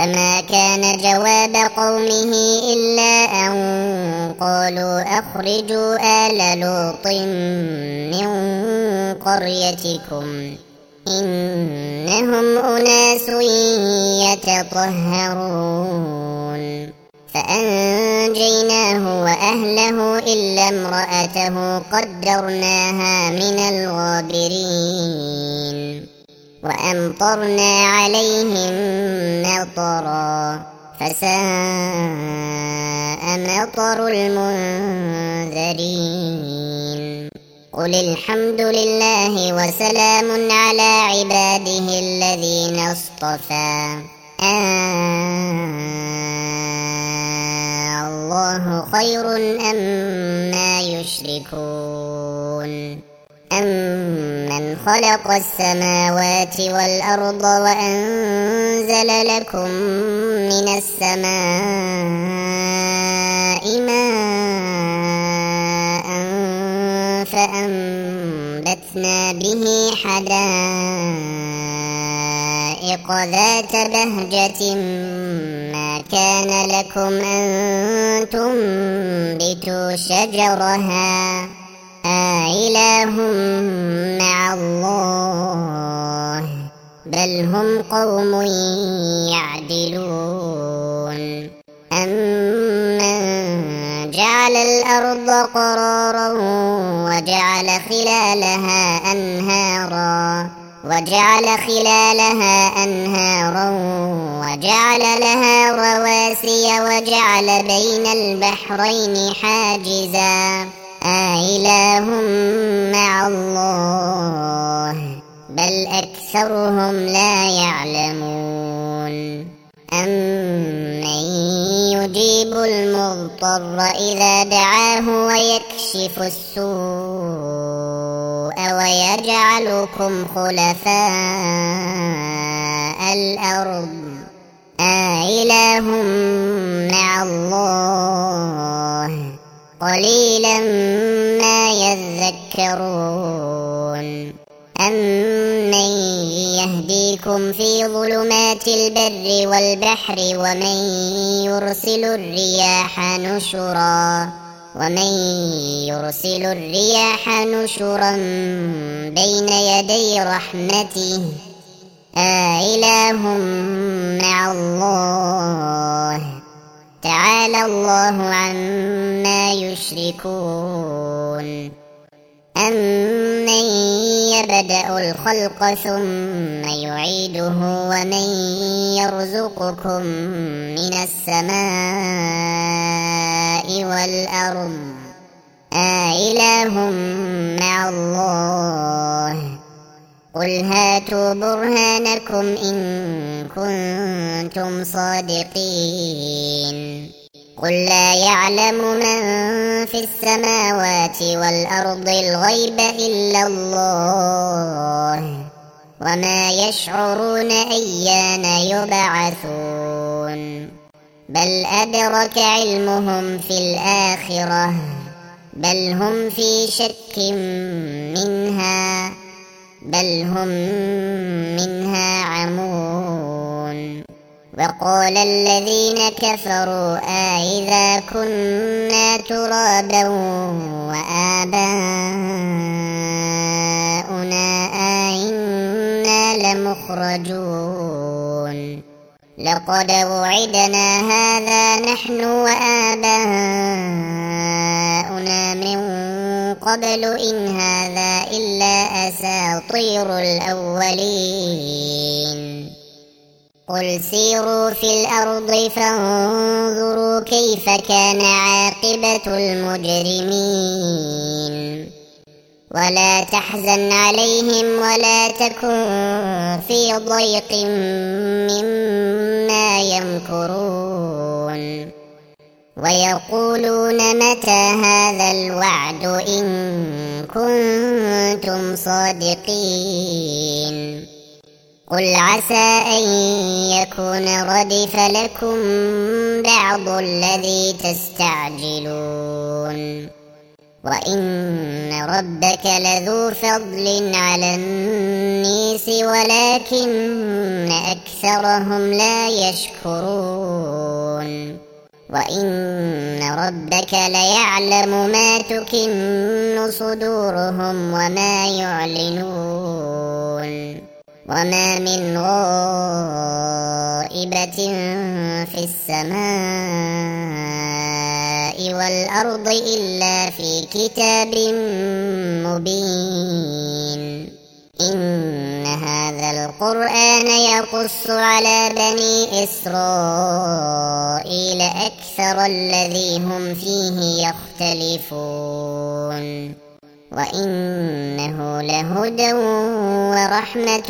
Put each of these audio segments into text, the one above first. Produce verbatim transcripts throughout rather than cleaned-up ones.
فما كان جواب قومه إلا أن قالوا أخرجوا آل لوط من قريتكم إنهم أناس يتطهرون فأنجيناه وأهله إلا امرأته قدرناها من الغابرين وأمطرنا عليهم مطرا فساء مطر المنذرين قل الحمد لله وسلام على عباده الذين اصطفى آه الله خير أما يشركون أمن خلق السماوات والأرض وأنزل لكم من السماء ماء فأنبتنا به حدائق ذات بهجة ما كان لكم أن تنبتوا شجرها أإله مع الله بل هم قوم يعدلون أمن جعل الأرض قرارا وجعل خلالها أنهارا وجعل خلالها أنهارا وجعل لها رواسي وجعل بين البحرين حاجزا أإله مع الله بل أكثرهم لا يعلمون أمن يجيب المضطر إذا دعاه ويكشف السوء ويجعلكم خلفاء الأرض أإله مع الله قليلا ما يذكرون أمن يهديكم في ظلمات البر والبحر ومن يرسل الرياح نشرا ومن يرسل الرياح نشرا بين يدي رحمته أإله مع الله تعالى الله عما يشركون أمن يبدأ الخلق ثم يعيده ومن يرزقكم من السماء والأرض أإله مع الله قل هاتوا برهانكم إن كنتم صادقين قل لا يعلم من في السماوات والأرض الغيب إلا الله وما يشعرون أيان يبعثون بل أدرك علمهم في الآخرة بل هم في شك منها بل هم منها عمون وقال الذين كفروا أإذا كنا ترابا وآباؤنا أئنا لمخرجون لقد وعدنا هذا نحن وآباؤنا من قبل إن هذا إلا أساطير الأولين قل سيروا في الأرض فانظروا كيف كان عاقبة المجرمين ولا تحزن عليهم ولا تكن في ضيق مما يمكرون ويقولون متى هذا الوعد إن كنتم صادقين قل عسى أن يكون ردف لكم بعض الذي تستعجلون وإن ربك لذو فضل على الناس ولكن أكثرهم لا يشكرون وإن ربك ليعلم ما تكن صدورهم وما يعلنون وما من غائبة في السماء والأرض إلا في كتاب مبين إن هذا القرآن يقص على بني إسرائيل أكثر الذي هم فيه يختلفون وإنه لهدى ورحمة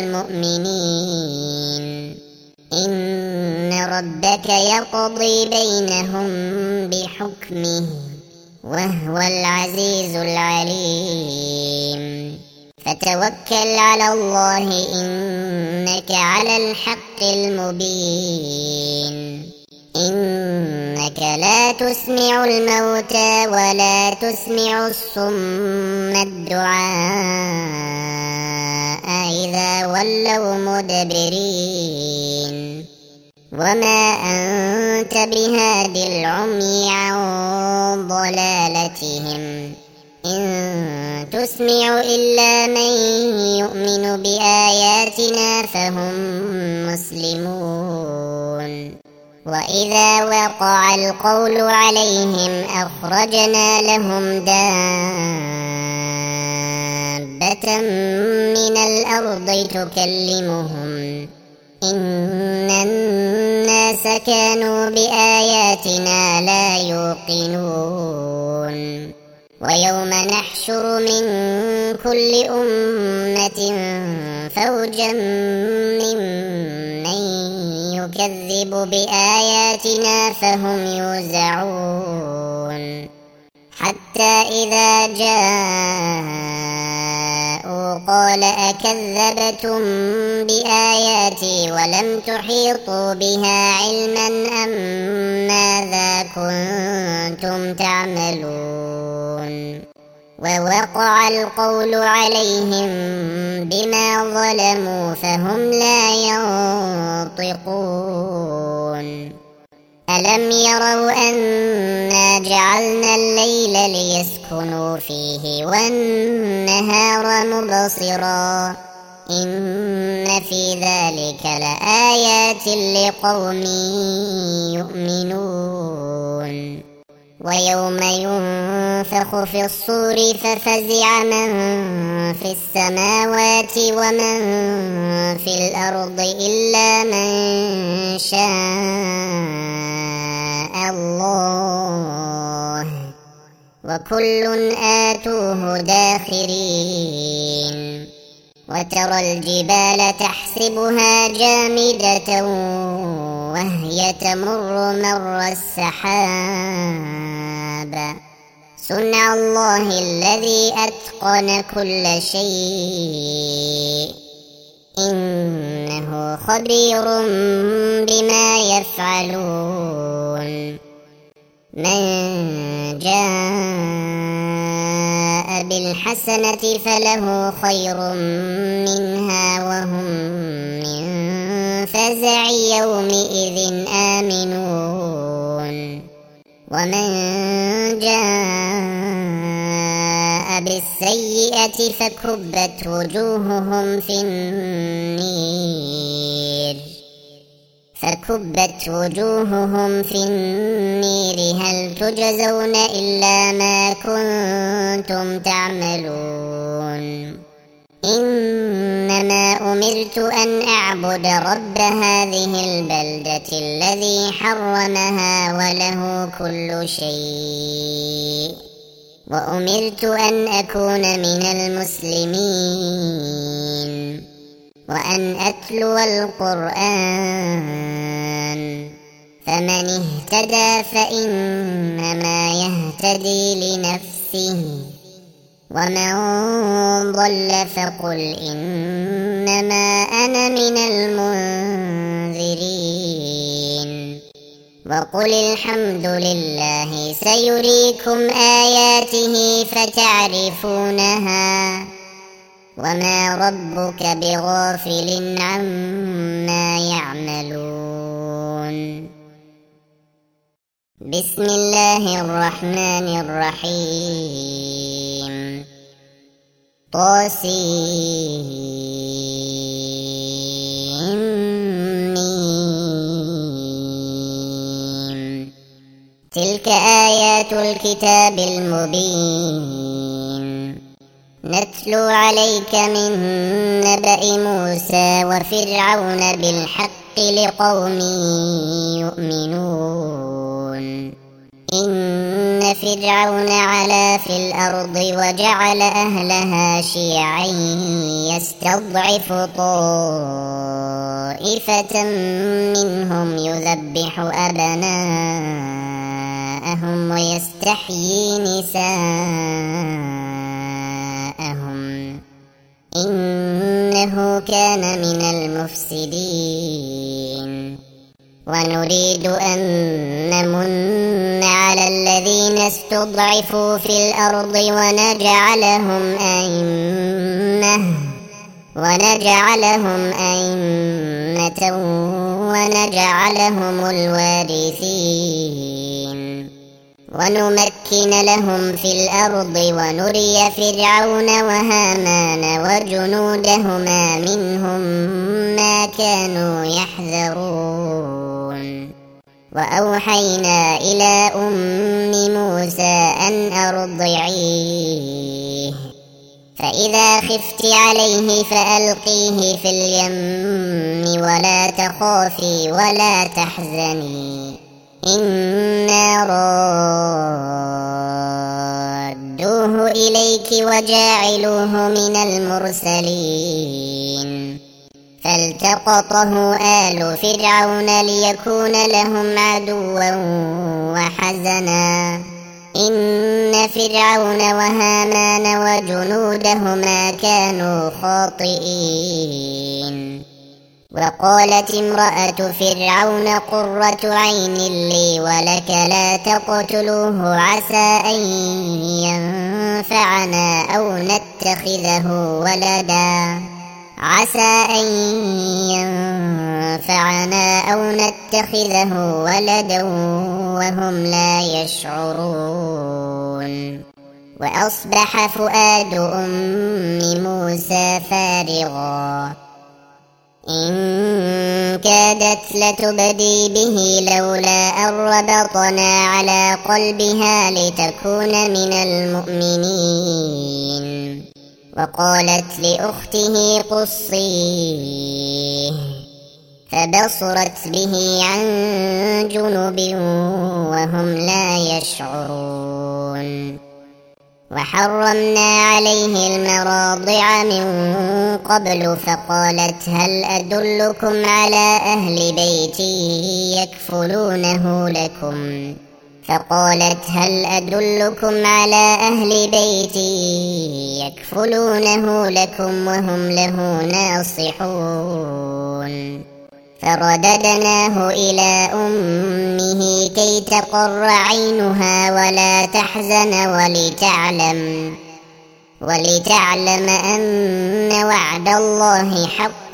للمؤمنين إن ربك يقضي بينهم بحكمه وهو العزيز العليم فتوكل على الله إنك على الحق المبين إنك لا تسمع الموتى ولا تسمع الصم الدعاء إذا ولوا مدبرين وما أنت بهاد العمي عن ضلالتهم إن تسمع إلا من يؤمن بآياتنا فهم مسلمون وإذا وقع القول عليهم أخرجنا لهم دابة من الأرض تكلمهم إن الناس كانوا بآياتنا لا يوقنون ويوم نحشر من كل أمة فوجا ممن يكذب بآياتنا فهم يوزعون حتى إذا جاءوا قال أكذبتم بآياتي ولم تحيطوا بها علما أم ماذا كنتم تعملون ووقع القول عليهم بما ظلموا فهم لا ينطقون ألم يروا أنا جعلنا الليل ليسكنوا فيه والنهار مبصرا إن في ذلك لآيات لقوم يؤمنون ويوم ينفخ في الصور ففزع من في السماوات ومن في الأرض إلا من شاء الله وكل آتوه داخرين وترى الجبال تحسبها جامدة وهي تمر مر السحاب صنع الله الذي أتقن كل شيء إنه خبير بما يفعلون من جاء بالحسنة فله خير منها وهم من فزع يومئذ آمنون ومن جاء بالسيئة فكبت وجوههم في النير فكبت وجوههم في النير هل تجزون إلا ما كنتم تعملون إنما أمرت أن أعبد رب هذه البلدة الذي حرمها وله كل شيء وأمرت أن أكون من المسلمين وأن أتلو القرآن فمن اهتدى فإنما يهتدي لنفسه ومن ضل فقل إنما أنا من المنذرين وقل الحمد لله سيريكم آياته فتعرفونها وما ربك بغافل عما يعملون. بسم الله الرحمن الرحيم. طاسيم. تلك آيات الكتاب المبين. نتلو عليك من نبأ موسى وفرعون بالحق لقوم يؤمنون. إن فرعون علا في الأرض وجعل أهلها شيعا يستضعف طائفة منهم يذبح أبناءهم ويستحيي نساءهم إنه كان من المفسدين. ونريد أن نمن على الذين استضعفوا في الأرض ونجعلهم أئمة ونجعلهم أئمة ونجعلهم الوارثين ونمكن لهم في الأرض ونري فرعون وهامان وجنودهما منهم ما كانوا يحذرون. وأوحينا إلى أم موسى أن أرضعيه فإذا خفت عليه فألقيه في اليم ولا تخافي ولا تحزني إنا رادوه إليك وجاعلوه من المرسلين. فالتقطه آل فرعون ليكون لهم عدوا وحزنا إن فرعون وهامان وجنودهما كانوا خاطئين. وقالت امرأة فرعون قرة عين لي ولك لا تقتلوه عسى أن ينفعنا أو نتخذه ولدا عسى أن ينفعنا أو نتخذه ولدا وهم لا يشعرون. وأصبح فؤاد أم موسى فارغا إن كادت لتبدي به لولا أن ربطنا على قلبها لتكون من المؤمنين. وقالت لأخته قصيه فبصرت به عن جنب وهم لا يشعرون. وحرمنا عليه المراضع من قبل فقالت هل أدلكم على أهل بيتي يكفلونه لكم فقالت هل أدلكم على أهل بيتي يكفلونه لكم وهم له ناصحون. فرددناه إلى أمه كي تقر عينها ولا تحزن ولتعلم ولتعلم أن وعد الله حق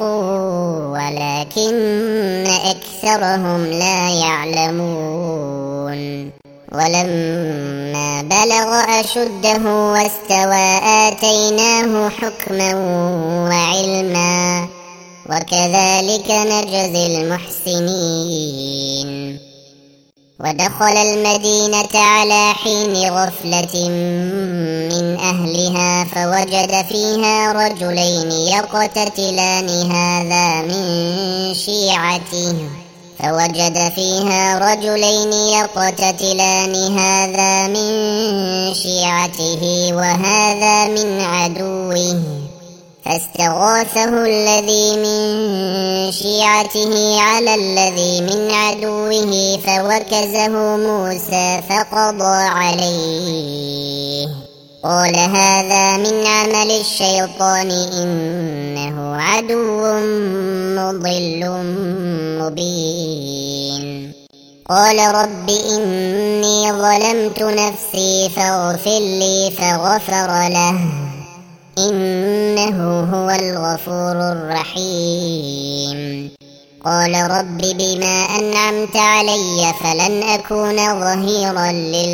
ولكن أكثرهم لا يعلمون. ولما بلغ أشده واستوى آتيناه حكما وعلما وكذلك نجزي المحسنين. ودخل المدينة على حين غفلة من أهلها فوجد فيها رجلين يقتتلان هذا من شيعته فوجد فيها رجلين يقتتلان هذا من شيعته وهذا من عدوه فاستغاثه الذي من شيعته على الذي من عدوه فوكزه موسى فقضى عليه. قال هذا من عمل الشيطان إنه عدو مضل مبين. قال رب إني ظلمت نفسي فاغفر لي فغفر له إنه هو الغفور الرحيم. قال رب بما أنعمت علي فلن أكون ظهيرا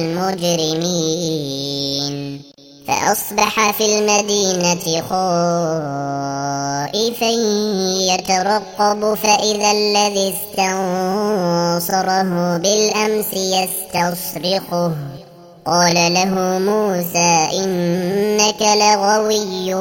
للمجرمين. فأصبح في المدينة خائفا يترقب فإذا الذي استنصره بالأمس يستصرخه. قال له موسى إنك لغوي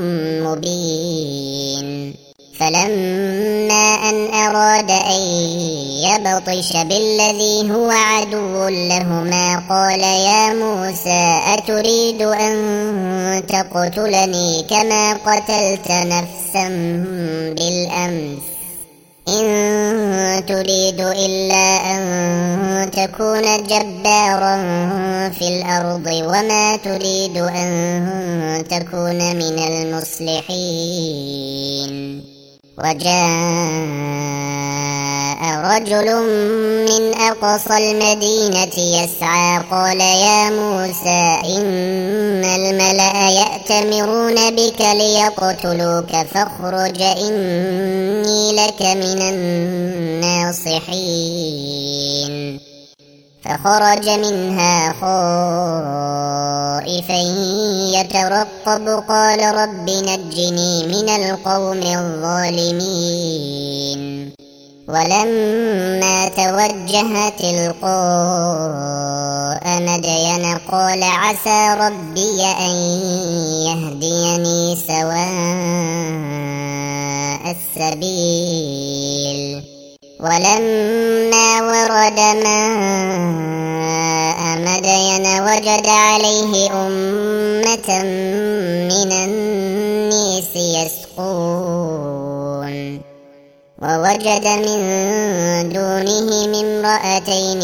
مبين. فلما أن أراد أن يبطش بالذي هو عدو لهما قال يا موسى أتريد أن تقتلني كما قتلت نفسا بالأمس إن تريد إلا أن تكون جبارا في الأرض وما تريد أن تكون من المصلحين. وجاء رجل من أقصى المدينة يسعى قال يا موسى إن الملأ يأتمرون بك ليقتلوك فاخرج إني لك من الناصحين. فخرج منها خائفا يترقب قال رب نجني من القوم الظالمين. ولما توجه تلقاء مدين قال عسى ربي أن يهديني سواء السبيل. ولما ورد ماء مدين وجد عليه أمة من الناس يسقون ووجد من دونهم امرأتين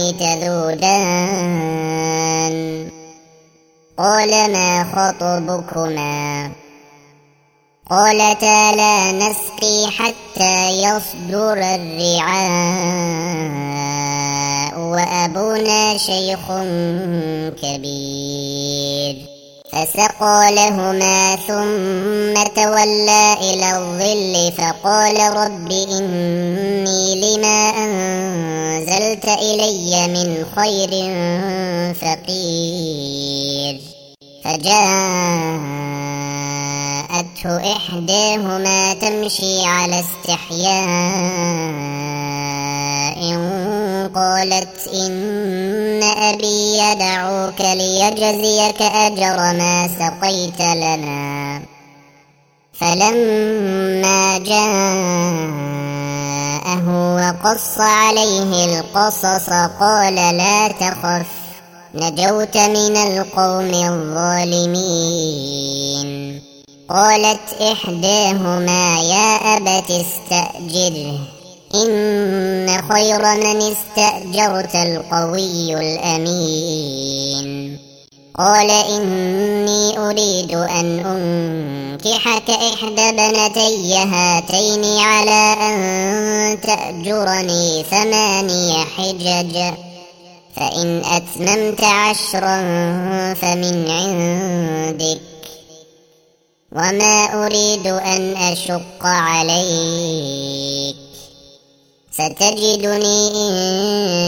تذودان قال ما خطبكما قالتا لا نسقي حتى يصدر الرعاء وأبونا شيخ كبير. فسقى لهما ثم تولى إلى الظل فقال رب إني لما أنزلت إلي من خير فقير. فجاءته إحداهما تمشي على استحياء قالت إن أبي يدعوك ليجزيك أجر ما سقيت لنا. فلما جاءه وقص عليه القصص قال لا تخف نجوت من القوم الظالمين. قالت إحداهما يا أبت استأجره إن خير من استأجرت القوي الأمين. قال إني أريد أن أنكحك إحدى بنتي هاتين على أن تأجرني ثماني حجج فإن أتممت عشرا فمن عندك وما أريد أن أشق عليك ستجدني إن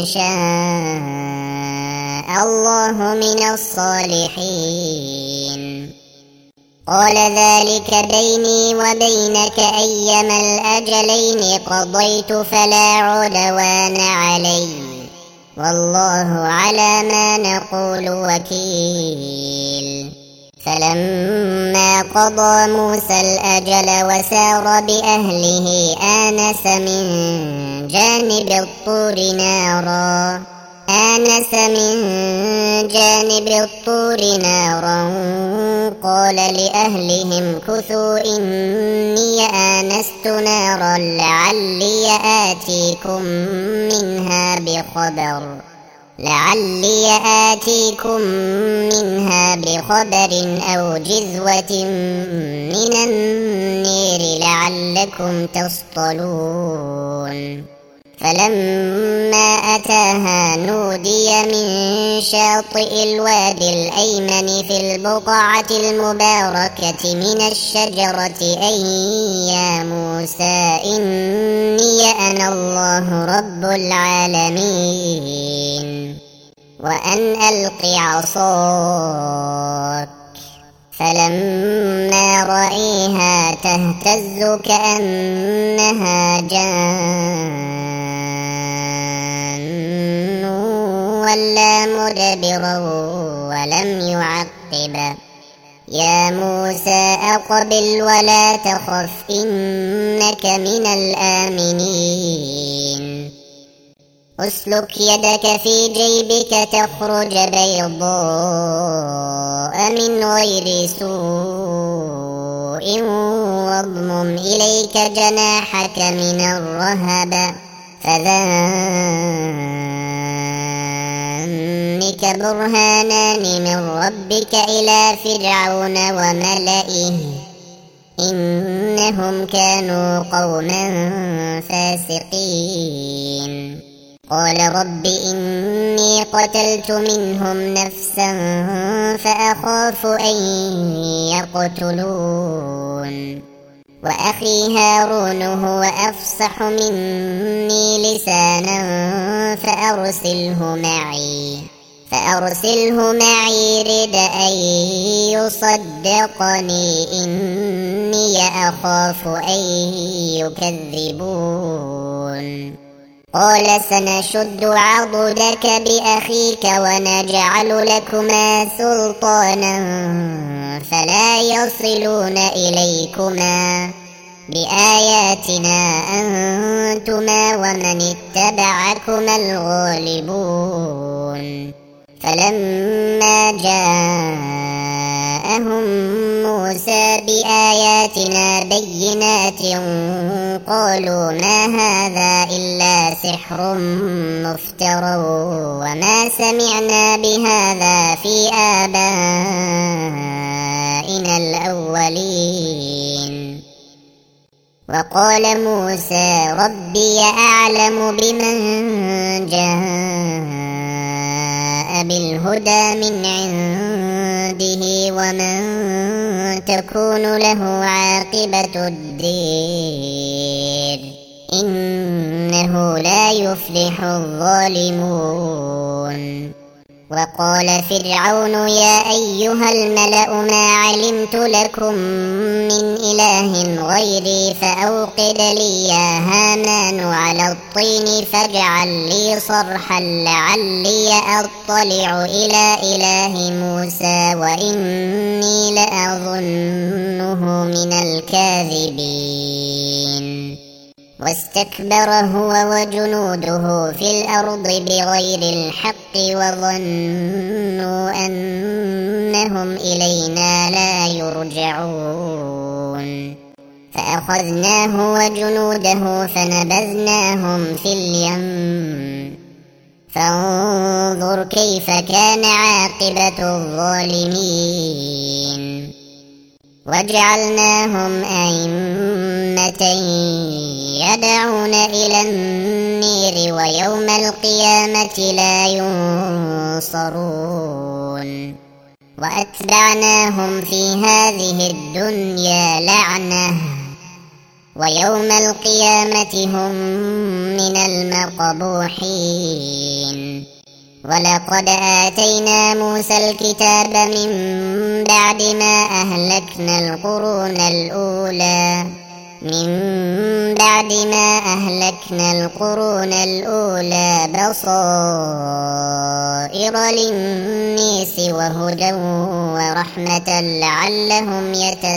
شاء الله من الصالحين. قال ذلك بيني وبينك أيما الأجلين قضيت فلا عدوان علي والله على ما نقول وكيل. فلما قضى موسى الأجل وسار بأهله آنس من جانب الطور نارا آنس من جانب الطور نارا قال لأهلهم كثوا إني آنست نارا لعلي آتيكم منها بخبر لعلي آتيكم منها بخبر أو جذوة من النير لعلكم تصطلون. فلما أتاها نودي من شاطئ الوادي الأيمن في البقعة المباركة من الشجرة أن يا موسى إني أنا الله رب العالمين وأن ألق عصاك. فلما رأيها تهتز كأنها جان ولا مدبرا ولم يعقب. يا موسى أقبل ولا تخف إنك من الآمنين. اسلك يدك في جيبك تخرج بيضاء من غير سوء واضمم إليك جناحك من الرهب فذلك برهانان من ربك إلى فرعون وملئه إنهم كانوا قوما فاسقين. قال رب إني قتلت منهم نفسا فأخاف أن يقتلون وأخي هارون هو أفصح مني لسانا فأرسله معي فأرسله معي رد أن يصدقني إني أخاف أن يكذبون. قال سنشد عضدك بأخيك ونجعل لكما سلطانا فلا يصلون إليكما بآياتنا أنتما ومن اتبعكما الغالبون. فلما جاءهم موسى بآياتنا بينات قالوا ما هذا إلا سحر مفترى وما سمعنا بهذا في آبائنا الأولين. وقال موسى ربي أعلم بمن جاء بالهدى من عنده ومن تكون له عاقبة الدير إنه لا يفلح الظالمون. وقال فرعون يا أيها الملأ ما علمت لكم من إله غيري فأوقد لي يا هامان على الطين فاجعل لي صرحا لعلي أطلع إلى إله موسى وإني لأظنه من الكاذبين. واستكبر هو وجنوده في الأرض بغير الحق وظنوا أنهم إلينا لا يرجعون. فأخذناه وجنوده فنبذناهم في اليم فانظر كيف كان عاقبة الظالمين. وجعلناهم أئمة يدعون إلى النير ويوم القيامة لا ينصرون. وأتبعناهم في هذه الدنيا لعنة ويوم القيامة هم من المقبوحين. ولقد آتينا موسى الكتاب من بعد ما أهلكنا القرون الأولى من بعد ما أهلكنا القرون الأولى بصائر للناس وهدى ورحمة لعلهم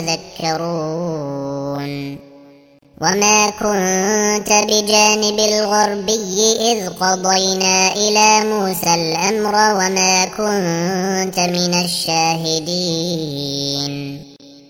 يتذكرون. وما كنت بجانب الغربي إذ قضينا إلى موسى الأمر وما كنت من الشاهدين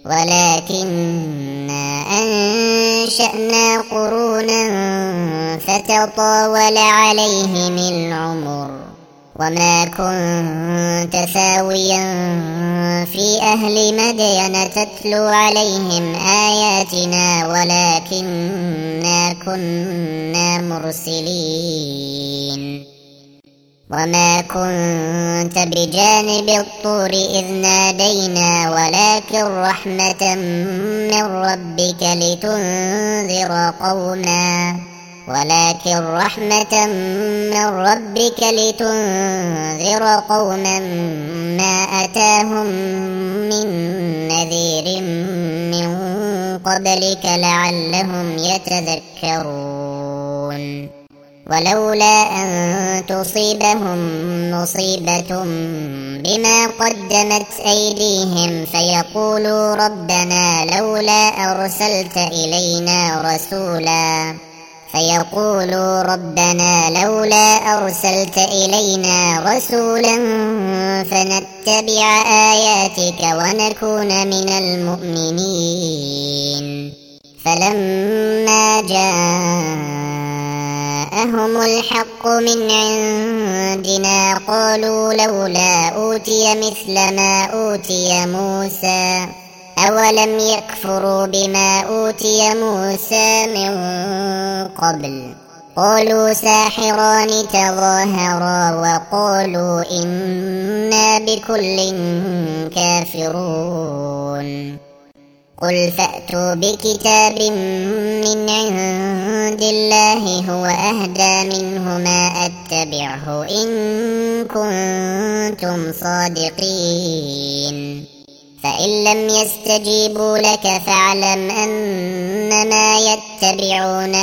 ولكننا أنشأنا قرونا فتطاول عليهم العمر وما كنت ثاويا في أهل مدين تتلو عليهم آياتنا ولكننا كنا مرسلين. وما كنت بجانب الطور إذ نادينا ولكن رحمة من ربك لتنذر قوما ولكن رحمة من ربك لتنذر قوما ما أتاهم من نذير من قبلك لعلهم يتذكرون ولولا أن تصيبهم مصيبة بما قدمت أيديهم فيقولوا ربنا لولا أرسلت إلينا رسولا فيقولوا ربنا لولا أرسلت إلينا رسولا فنتبع آياتك ونكون من المؤمنين فلما جاءهم الحق من عندنا قالوا لولا أوتي مثل ما أوتي موسى أولم يكفروا بما أوتي موسى من قبل قالوا ساحران تظاهرا وقالوا إنا بكل كافرون قل فأتوا بكتاب من عند الله هو أهدى منهما أتبعه إن كنتم صادقين فإن لم يستجيبوا لك فاعلم أنما يتبعون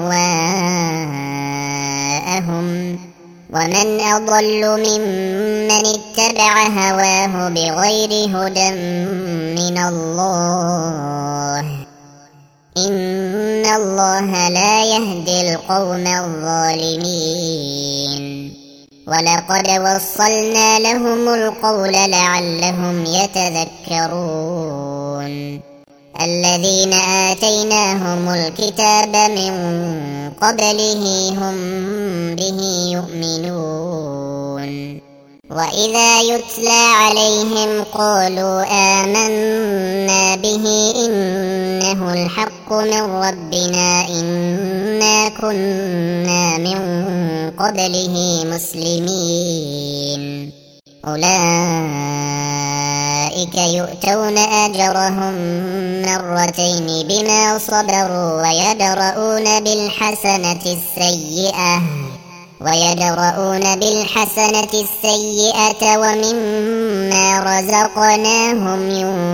أهواءهم ومن أضل ممن اتبع هواه بغير هدى من الله إن الله لا يهدي القوم الظالمين ولقد وصلنا لهم القول لعلهم يتذكرون الذين آتيناهم الكتاب من قبله هم به يؤمنون وإذا يتلى عليهم قالوا آمنا به إنه الحق من ربنا إنا كنا من قبله مسلمين أولئك يؤتون أجرهم مرتين بما صبروا ويدرؤون بالحسنة السيئة ويدرؤون بالحسنة السيئة ومما رزقناهم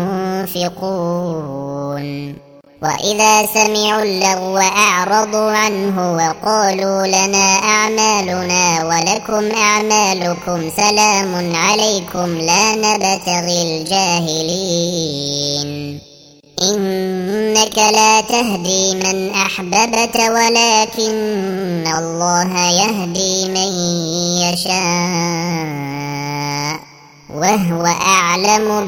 ينفقون وإذا سمعوا اللغو أعرضوا عنه وقالوا لنا أعمالنا ولكم أعمالكم سلام عليكم لا نبتغي الجاهلين إنك لا تهدي من أحببت ولكن الله يهدي من يشاء وهو أعلم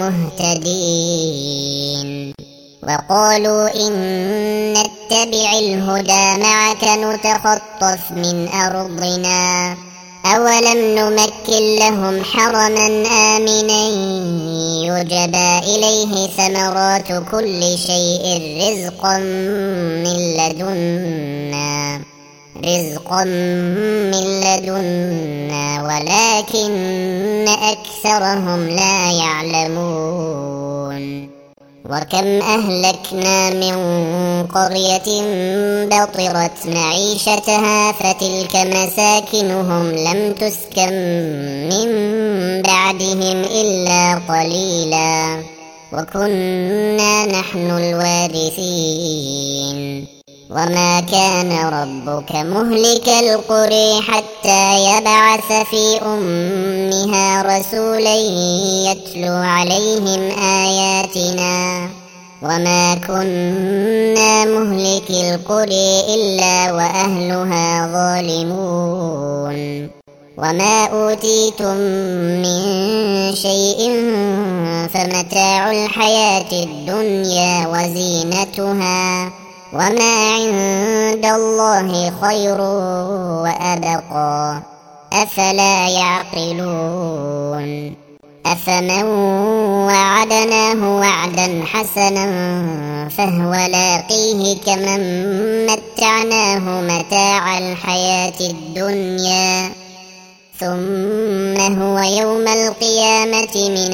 بالمهتدين وقالوا إن نتبع الهدى معك نتخطف من أرضنا أولم نمكن لهم حرما آمنا يجبى إليه ثمرات كل شيء رزقا من لدنا رزقا من لدنا ولكن أكثرهم لا يعلمون وكم أهلكنا من قرية بطرت معيشتها فتلك مساكنهم لم تسكن من بعدهم إلا قليلا وكنا نحن الوارثين وما كان ربك مهلك القرى حتى يبعث في أمها رسولا يتلو عليهم آياتنا وما كنا مهلك القرى إلا وأهلها ظالمون وما أوتيتم من شيء فمتاع الحياة الدنيا وزينتها وما عند الله خير وأبقى أفلا يعقلون أفمن وعدناه وعدا حسنا فهو لاقيه كمن متعناه متاع الحياة الدنيا ثم هو يوم القيامة من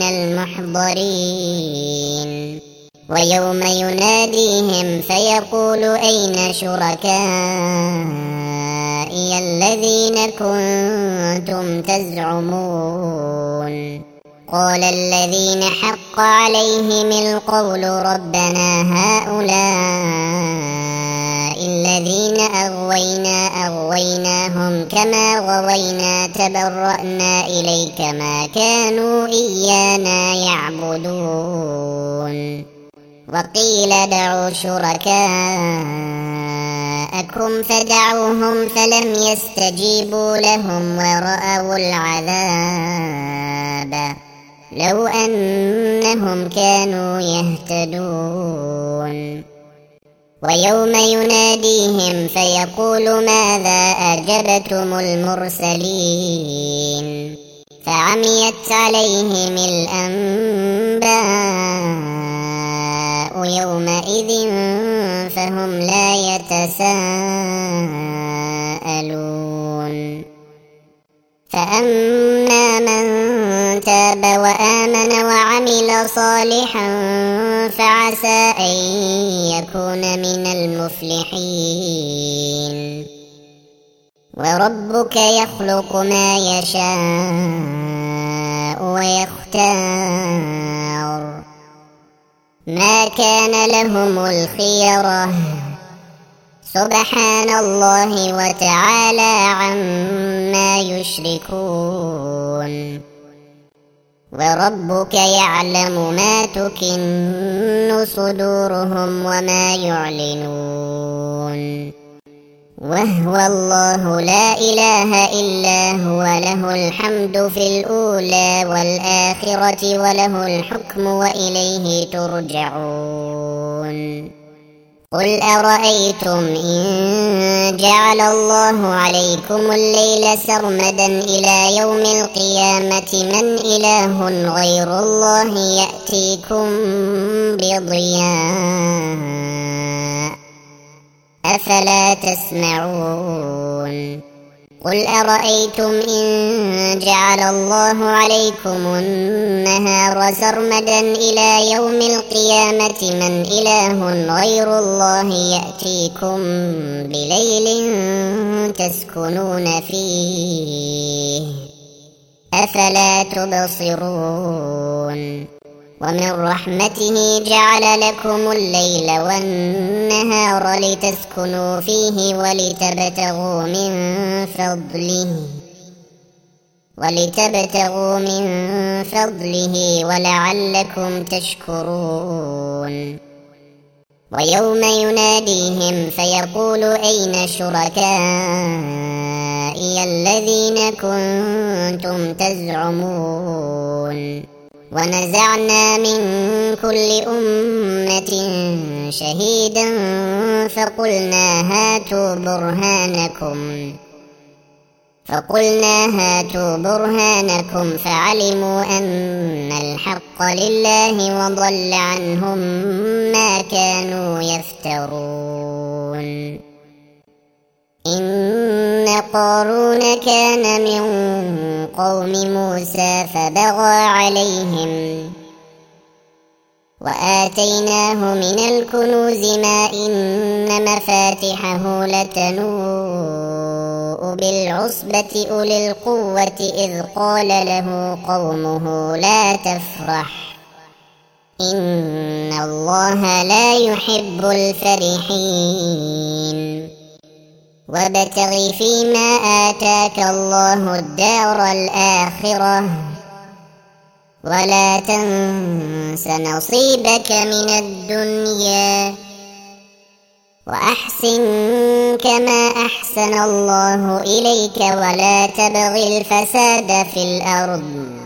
المحضرين ويوم يناديهم فيقول أين شركائي الذين كنتم تزعمون قال الذين حق عليهم القول ربنا هؤلاء الذين أغوينا أغويناهم كما غوينا تبرأنا إليك ما كانوا إيانا يعبدون وقيل دعوا شركاءكم فدعوهم فلم يستجيبوا لهم ورأوا العذاب لو أنهم كانوا يهتدون ويوم يناديهم فيقول ماذا أجبتم المرسلين فعميت عليهم الأنباء يومئذ فهم لا يتساءلون فأما من تاب وآمن وعمل صالحا فعسى أن يكون من المفلحين وربك يخلق ما يشاء ويختار ما كان لهم الخيرة سبحان الله وتعالى عما يشركون وربك يعلم ما تكن صدورهم وما يعلنون وهو الله لا إله إلا هو له الحمد في الأولى والآخرة وله الحكم وإليه ترجعون قل أرأيتم إن جعل الله عليكم الليل سرمدا إلى يوم القيامة من إله غير الله يأتيكم بضياء أفلا تسمعون قل أرأيتم إن جعل الله عليكم النهار سرمدا إلى يوم القيامة من إله غير الله يأتيكم بليل تسكنون فيه أفلا تبصرون ومن رحمته جعل لكم الليل والنهار لتسكنوا فيه ولتبتغوا من فضله ولتبتغوا من فضله ولعلكم تشكرون ويوم يناديهم فيقول أين شركائي الذين كنتم تزعمون ونزعنا من كل أمة شهيدا فقلنا هاتوا برهانكم فقلنا هاتوا برهانكم فعلموا أن الحق لله وضل عنهم ما كانوا يفترون إن قارون كان من قوم موسى فبغى عليهم وآتيناه من الكنوز ما إن مفاتحه لتنوء بالعصبة أولي القوة إذ قال له قومه لا تفرح إن الله لا يحب الفرحين وابتغ فيما آتاك الله الدار الآخرة ولا تنس نصيبك من الدنيا وأحسن كما أحسن الله إليك ولا تبغ الفساد في الأرض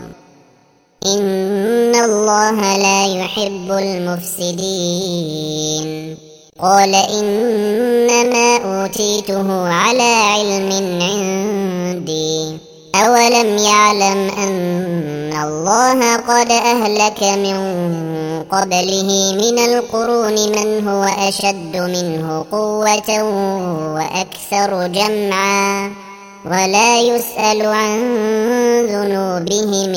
إن الله لا يحب المفسدين قال إنما أوتيته على علم عندي أولم يعلم أن الله قد أهلك من قبله من القرون من هو أشد منه قوة وأكثر جمعا ولا يسأل عن ذنوبهم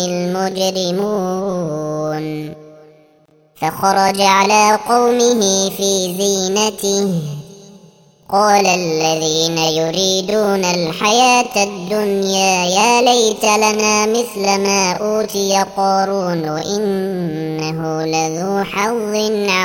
المجرمون فخرج على قومه في زينته قال الذين يريدون الحياة الدنيا يا ليت لنا مثل ما أوتي قارون إنه لذو حظ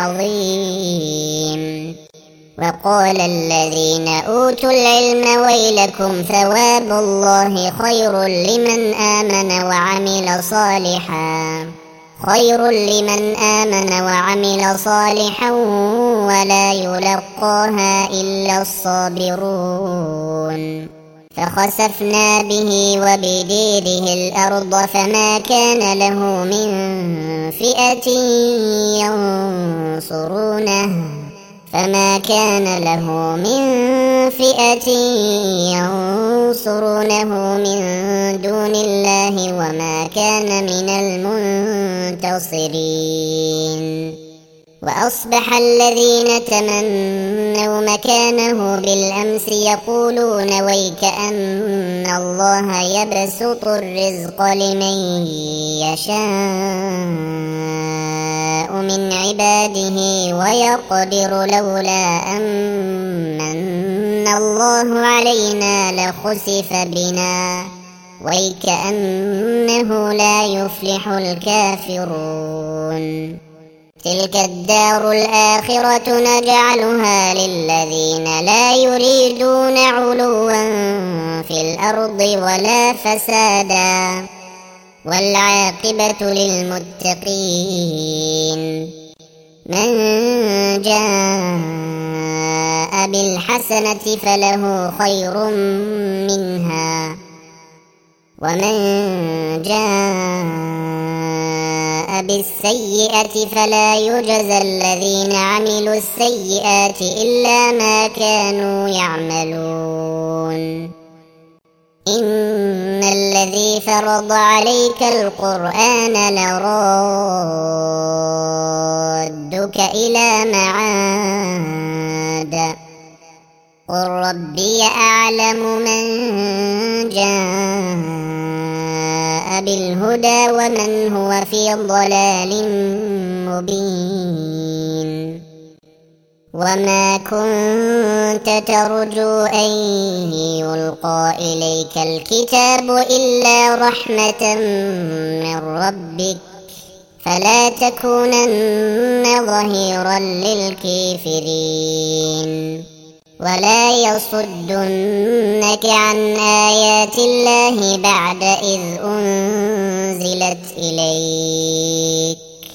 عظيم وقال الذين أوتوا العلم ويلكم ثواب الله خير لمن آمن وعمل صالحا خير لمن آمن وعمل صالحا ولا يلقاها إلا الصابرون فخسفنا به وبديره الأرض فما كان له من فئة ينصرونه فما كان له من فئة ينصرونه من دون الله وما كان من المنتصرين وأصبح الذين تمنوا مكانه بالأمس يقولون ويكأن الله يبسط الرزق لمن يشاء من عباده ويقدر لولا أمن الله علينا لخسف بنا ويكأنه لا يفلح الكافرون تلك الدار الآخرة نجعلها للذين لا يريدون علوا في الأرض ولا فسادا والعاقبة للمتقين من جاء بالحسنة فله خير منها ومن جاء بالسيئة فلا يجزى الذين عملوا السيئات إلا ما كانوا يعملون إن الذي فرض عليك القرآن لرادك إلى معاد قل ربي أعلم من جاء بالهدى ومن هو في ضلال مبين وما كنت ترجو أن يلقى إليك الكتاب إلا رحمة من ربك فلا تكونن ظهيرا للكافرين ولا يصدنك عن آيات الله بعد إذ أنزلت إليك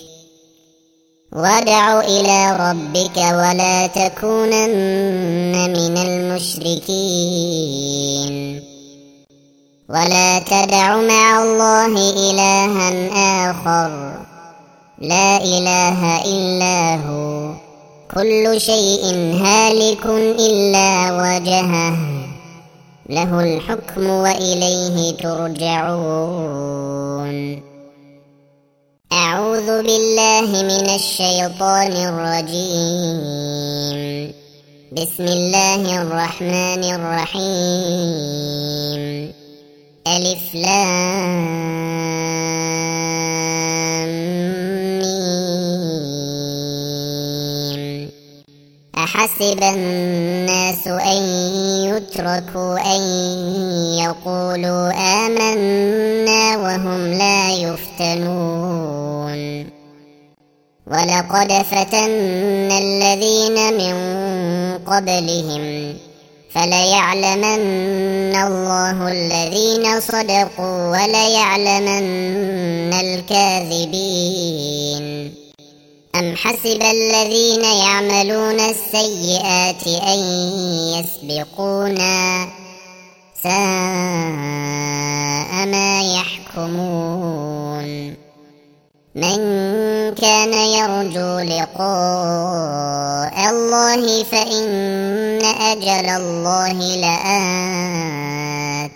وادع إلى ربك ولا تكونن من المشركين ولا تدع مع الله إلها آخر لا إله إلا هو كل شيء هالك إلا وجهه له الحكم وإليه ترجعون أعوذ بالله من الشيطان الرجيم بسم الله الرحمن الرحيم ألف لام أحسب الناس أن يتركوا أن يقولوا آمنا وهم لا يفتنون ولقد فتنا الذين من قبلهم فليعلمن الله الذين صدقوا وليعلمن الكاذبين أم حسب الذين يعملون السيئات أن يسبقونا ساء ما يحكمون من كان يرجو لقاء الله فإن أجل الله لآت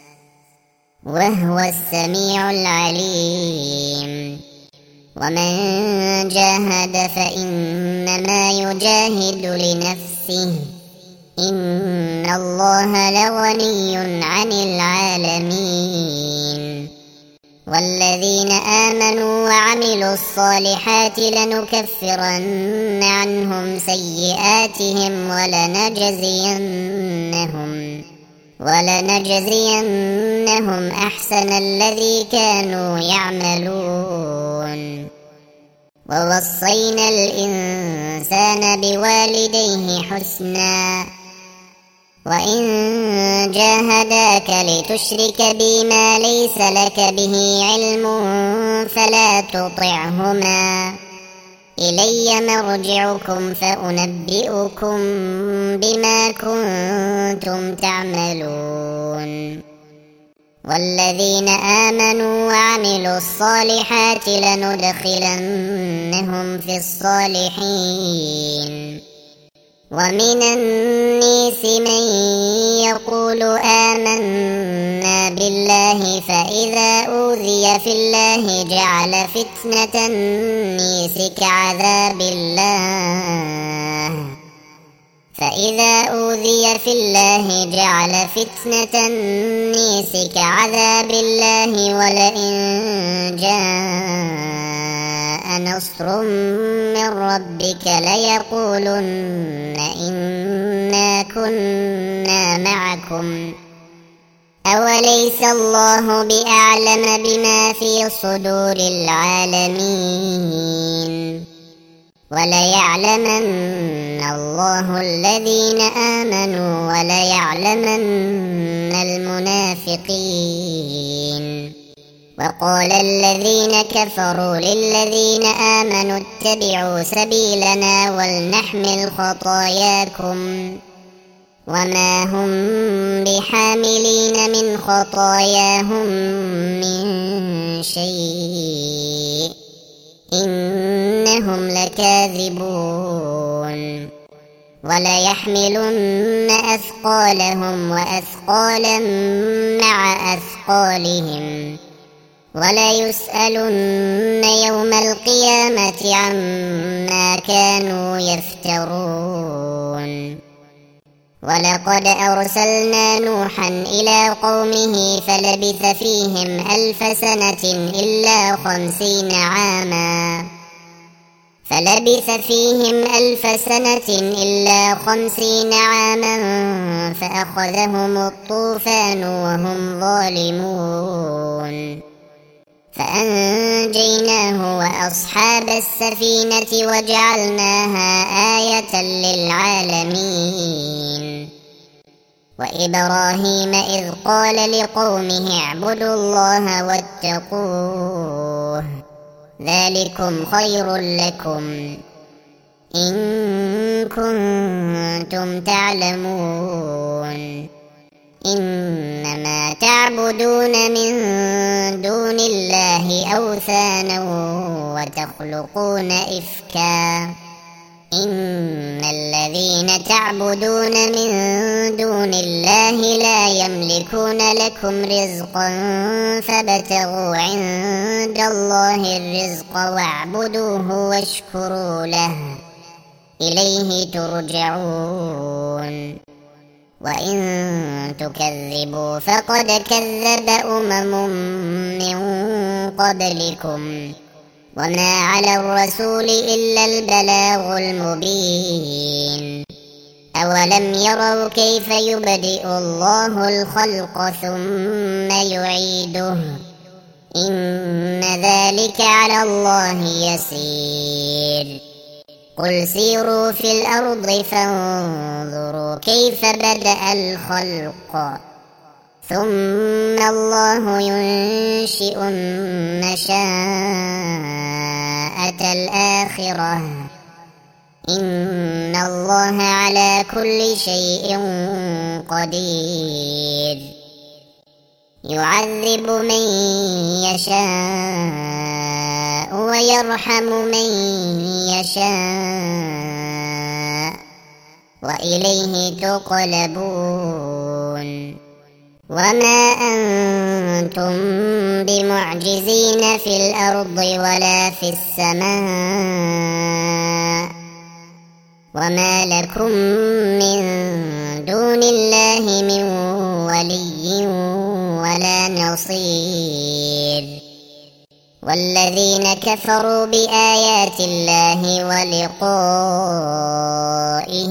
وهو السميع العليم ومن جاهد فإنما يجاهد لنفسه إن الله لغني عن العالمين. والذين آمنوا وعملوا الصالحات لنكفرن عنهم سيئاتهم ولنجزينهم ولنجزينهم أحسن الذي كانوا يعملون. ووصينا الإنسان بوالديه حسنا وإن جاهداك لتشرك بي ما ليس لك به علم فلا تطعهما إلي مرجعكم فأنبئكم بما كنتم تعملون. والذين آمنوا وعملوا الصالحات لندخلنهم في الصالحين. ومن الناس من يقول آمنا بالله فإذا أوذي في الله جعل فتنة الناس كعذاب الله فإذا أوذي في الله جعل فتنة الناس كعذاب الله ولئن جاء نصر من ربك ليقولن إنا كنا معكم أوليس الله بأعلم بما في صدور العالمين. وليعلمن الله الذين آمنوا وليعلمن المنافقين. وقال الذين كفروا للذين آمنوا اتبعوا سبيلنا ولنحمل خطاياكم وما هم بحاملين من خطاياهم من شيء إنهم لكاذبون. وليحملن أثقالهم وأثقالا مع أثقالهم وليسألن يوم القيامة عما كانوا يفترون. ولقد أرسلنا نوحا إلى قومه فلبث فيهم ألف سنة إلا خمسين عاما فلبث فيهم ألف سنة إلا خمسين عاما فأخذهم الطوفان وهم ظالمون فأنجيناه وأصحاب السفينة وجعلناها آية للعالمين. وإبراهيم إذ قال لقومه اعبدوا الله واتقوه ذلكم خير لكم إن كنتم تعلمون. إنما تعبدون من دون الله أوثانا وتخلقون إفكا إن الذين تعبدون من دون الله لا يملكون لكم رزقا فابتغوا عند الله الرزق واعبدوه واشكروا له إليه ترجعون. وإن تكذبوا فقد كذب أمم من قبلكم وما على الرسول إلا البلاغ المبين. أولم يروا كيف يبدئ الله الخلق ثم يعيده إن ذلك على الله يسير. قل سيروا في الأرض فانظروا كيف بدأ الخلق ثم الله ينشئ النشاءة الآخرة إن الله على كل شيء قدير. يعذب من يشاء ويرحم من يشاء وإليه تقلبون. وما أنتم بمعجزين في الأرض ولا في السماء وما لكم من دون الله من ولي ولا نصير. والذين كفروا بآيات الله ولقائه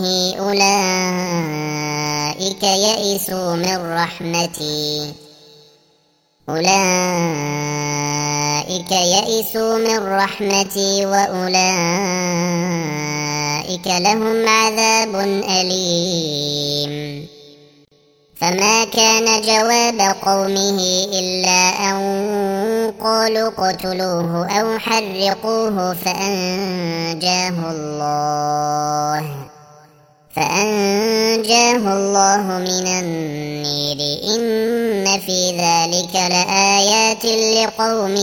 أولئك يئسوا من رحمتي أولئك يئسوا من رحمتي وأولئك لهم عذاب أليم. فما كان جواب قومه إلا أن قالوا اقتلوه أو حرقوه فأنجاه الله فأنجاه الله من النير. إن في ذلك لآيات لقوم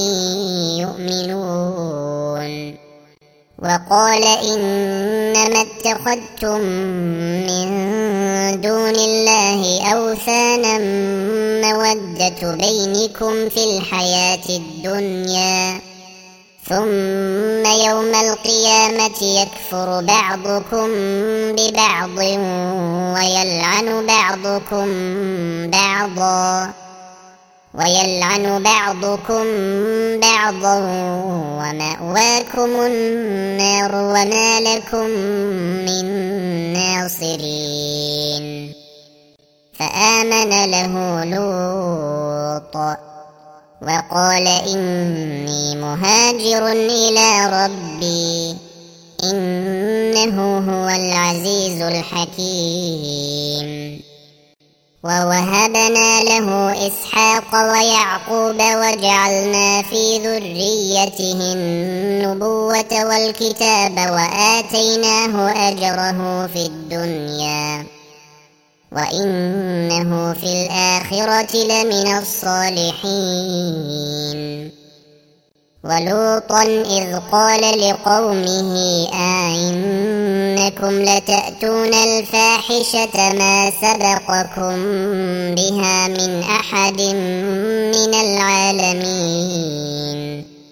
يؤمنون. وقال إنما اتخذتم من دون الله أوثانا مودة بينكم في الحياة الدنيا ثم يوم القيامة يكفر بعضكم ببعض ويلعن بعضكم بعضا ويلعن بعضكم بعضا ومأواكم النار وما لكم من ناصرين. فآمن له لوط وقال إني مهاجر إلى ربي إنه هو العزيز الحكيم. ووهبنا له إسحاق ويعقوب وجعلنا في ذريته النبوة والكتاب وآتيناه أجره في الدنيا وإنه في الآخرة لمن الصالحين. ولوطا إذ قال لقومه أئنكم لتأتون الفاحشة ما سبقكم بها من أحد من العالمين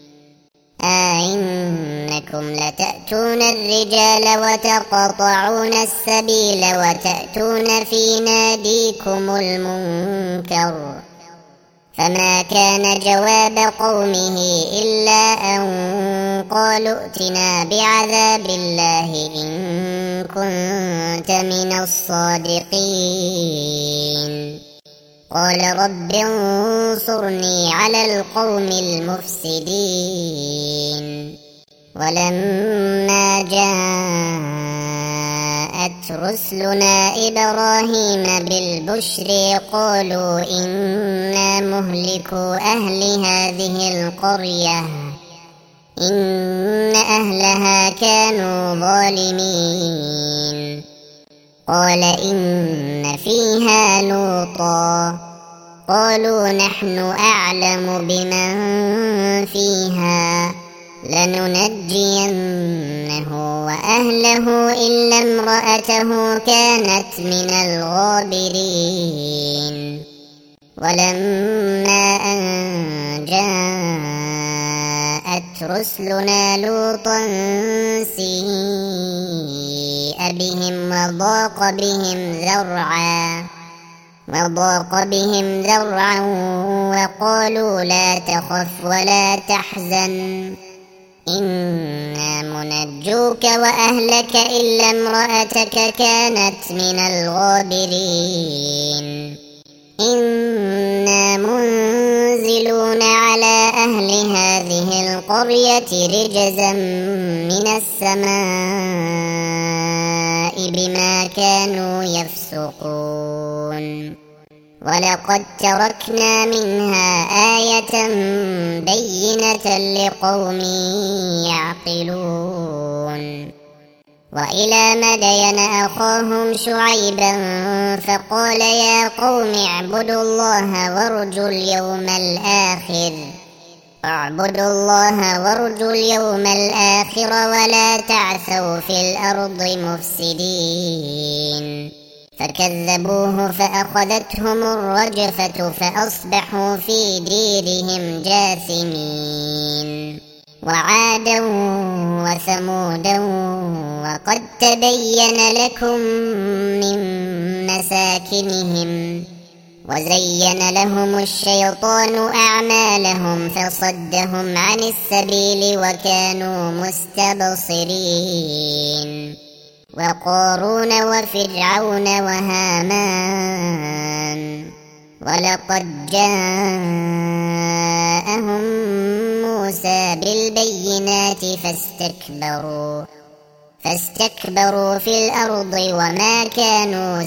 أئنكم لتأتون الرجال وتقطعون السبيل وتأتون في ناديكم المنكر. فما كان جواب قومه إلا أن قالوا ائتنا بعذاب الله إن كنت من الصادقين. قال رب انصرني على القوم المفسدين. ولما جاءت رسلنا إبراهيم بالبشر قالوا إنا مهلكو أهل هذه القرية إن أهلها كانوا ظالمين. قال إن فيها لوطا قالوا نحن أعلم بمن فيها لننجينه وأهله إلا امرأته كانت من الغابرين. ولما أن جاءت رسلنا لوطا سيء بهم وضاق بهم ذرعا وضاق بهم ذرعا وقالوا لا تخف ولا تحزن إنا منجوك وأهلك إلا امرأتك كانت من الغابرين. إنا منزلون على أهل هذه القرية رجزا من السماء بما كانوا يفسقون. ولقد تركنا منها آية بينة لقوم يعقلون. وإلى مدين أخاهم شعيبا فقال يا قوم اعبدوا الله وارجوا اليوم الآخر اعبدوا الله وارجوا اليوم الآخر ولا تعثوا في الأرض مفسدين. فكذبوه فأخذتهم الرجفة فأصبحوا في ديرهم جاثمين. وعادا وثمودا وقد تبين لكم من مساكنهم وزين لهم الشيطان أعمالهم فصدهم عن السبيل وكانوا مستبصرين وقارون وفرعون وهامان ولقد جاءهم موسى بالبينات فاستكبروا فاستكبروا في الأرض وما كانوا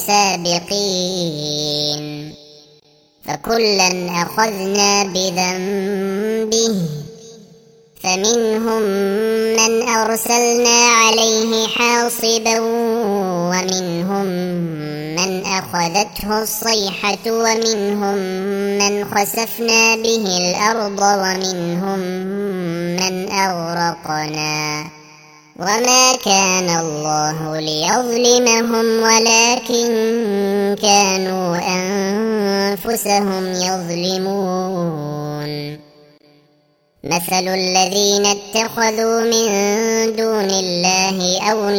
سابقين فكلا أخذنا بذنبه فمنهم من أرسلنا عليه حاصبا ومنهم من أخذته الصيحة ومنهم من خسفنا به الأرض ومنهم من أغرقنا وما كان الله ليظلمهم ولكن كانوا أنفسهم يظلمون مثل الذين اتخذوا من دون الله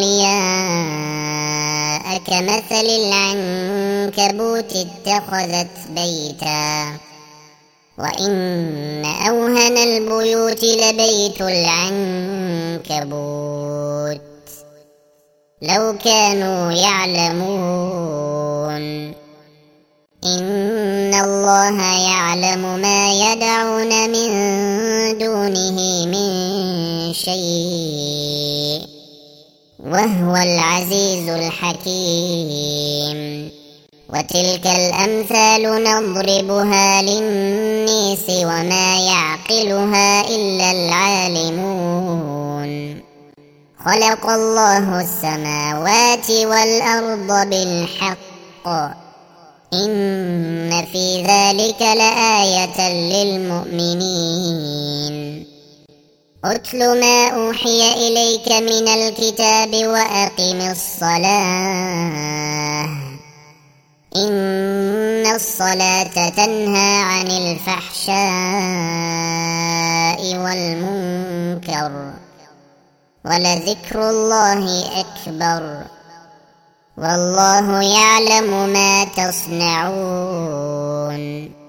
أولياء كمثل العنكبوت اتخذت بيتا وإن أوهن البيوت لبيت العنكبوت لو كانوا يعلمون إن الله يعلم ما يدعون من دونه من شيء وهو العزيز الحكيم وتلك الأمثال نضربها للناس وما يعقلها إلا العالمون خلق الله السماوات والأرض بالحق إن في ذلك لآية للمؤمنين أتل ما أوحي إليك من الكتاب وأقم الصلاة إن الصلاة تنهى عن الفحشاء والمنكر ولذكر الله أكبر والله يعلم ما تصنعون